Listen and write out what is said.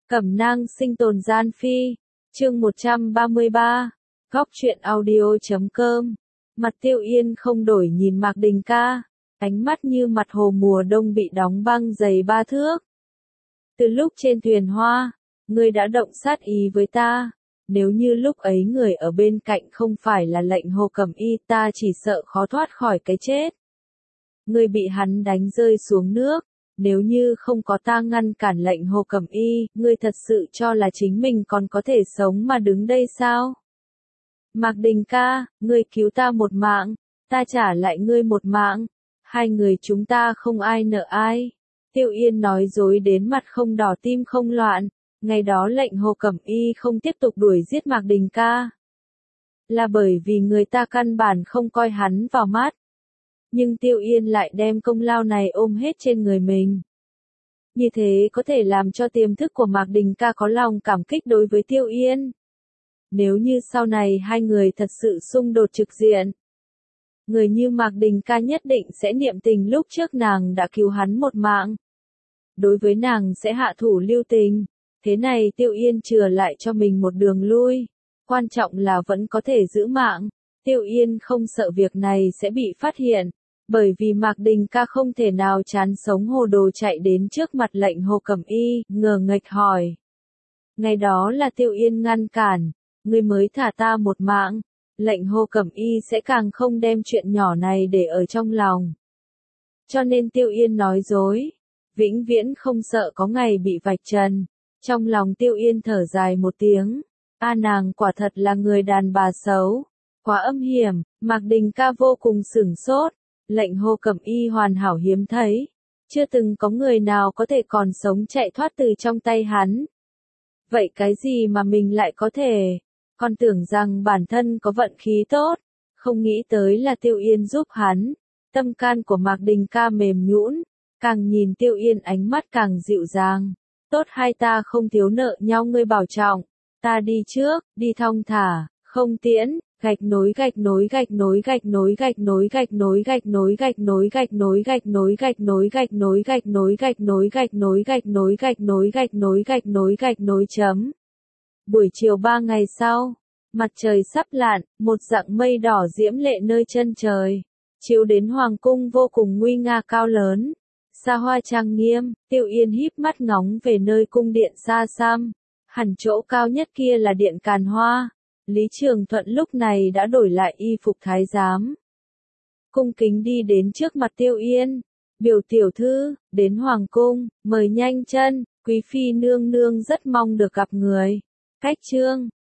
Cẩm nang sinh tồn gian phi, chương 133, góc truyện audio.com. Mặt Tiêu Yên không đổi nhìn Mạc Đình Ca, ánh mắt như mặt hồ mùa đông bị đóng băng dày 3 thước. Từ lúc trên thuyền hoa, ngươi đã động sát ý với ta, nếu như lúc ấy người ở bên cạnh không phải là lệnh Hồ Cẩm Y, ta chỉ sợ khó thoát khỏi cái chết. Ngươi bị hắn đánh rơi xuống nước, nếu như không có ta ngăn cản lệnh Hồ Cẩm Y, ngươi thật sự cho là chính mình còn có thể sống mà đứng đây sao? Mạc Đình Ca, ngươi cứu ta một mạng, ta trả lại ngươi một mạng, hai người chúng ta không ai nợ ai. Tiêu Yên nói dối đến mặt không đỏ tim không loạn, ngày đó lệnh Hồ Cẩm Y không tiếp tục đuổi giết Mạc Đình Ca. Là bởi vì người ta căn bản không coi hắn vào mắt. Nhưng Tiêu Yên lại đem công lao này ôm hết trên người mình. Như thế có thể làm cho tiềm thức của Mạc Đình Ca có lòng cảm kích đối với Tiêu Yên. Nếu như sau này hai người thật sự xung đột trực diện, người như Mạc Đình Ca nhất định sẽ niệm tình lúc trước nàng đã cứu hắn một mạng. Đối với nàng sẽ hạ thủ lưu tình, thế này Tiêu Yên chừa lại cho mình một đường lui, quan trọng là vẫn có thể giữ mạng. Tiêu Yên không sợ việc này sẽ bị phát hiện, bởi vì Mạc Đình Ca không thể nào chán sống hồ đồ chạy đến trước mặt lệnh Hồ Cẩm Y, ngờ nghệch hỏi. Ngày đó là Tiêu Yên ngăn cản, ngươi mới thả ta một mạng, lệnh Hồ Cẩm Y sẽ càng không đem chuyện nhỏ này để ở trong lòng. Cho nên Tiêu Yên nói dối, vĩnh viễn không sợ có ngày bị vạch trần. Trong lòng Tiêu Yên thở dài một tiếng, nàng quả thật là người đàn bà xấu, quá âm hiểm. Mạc Đình Ca vô cùng sửng sốt, lệnh Hồ Cẩm Y hoàn hảo hiếm thấy, chưa từng có người nào có thể còn sống chạy thoát từ trong tay hắn. Vậy cái gì mà mình lại có thể? Còn tưởng rằng bản thân có vận khí tốt, không nghĩ tới là Tiêu Yên giúp hắn. Tâm can của Mạc Đình Ca mềm nhũn, càng nhìn Tiêu Yên ánh mắt càng dịu dàng. Tốt hai ta không thiếu nợ nhau, ngươi bảo trọng, ta đi trước, đi thong thả, không tiễn. Gạch nối gạch nối gạch nối gạch nối gạch nối gạch nối gạch nối gạch nối gạch nối gạch nối gạch nối gạch nối gạch nối gạch nối gạch nối gạch nối gạch nối gạch nối gạch nối gạch nối chấm. Buổi chiều 3 ngày sau, mặt trời sắp lặn, một dặng mây đỏ diễm lệ nơi chân trời, chiếu đến hoàng cung vô cùng nguy nga cao lớn, xa hoa trang nghiêm. Tiêu Yên híp mắt ngóng về nơi cung điện xa xăm, hẳn chỗ cao nhất kia là điện Càn Hoa. Lý Trường Thuận lúc này đã đổi lại y phục thái giám, cung kính đi đến trước mặt Tiêu Yên. Biểu tiểu thư, đến hoàng cung, mời nhanh chân, quý phi nương nương rất mong được gặp người. Cách chương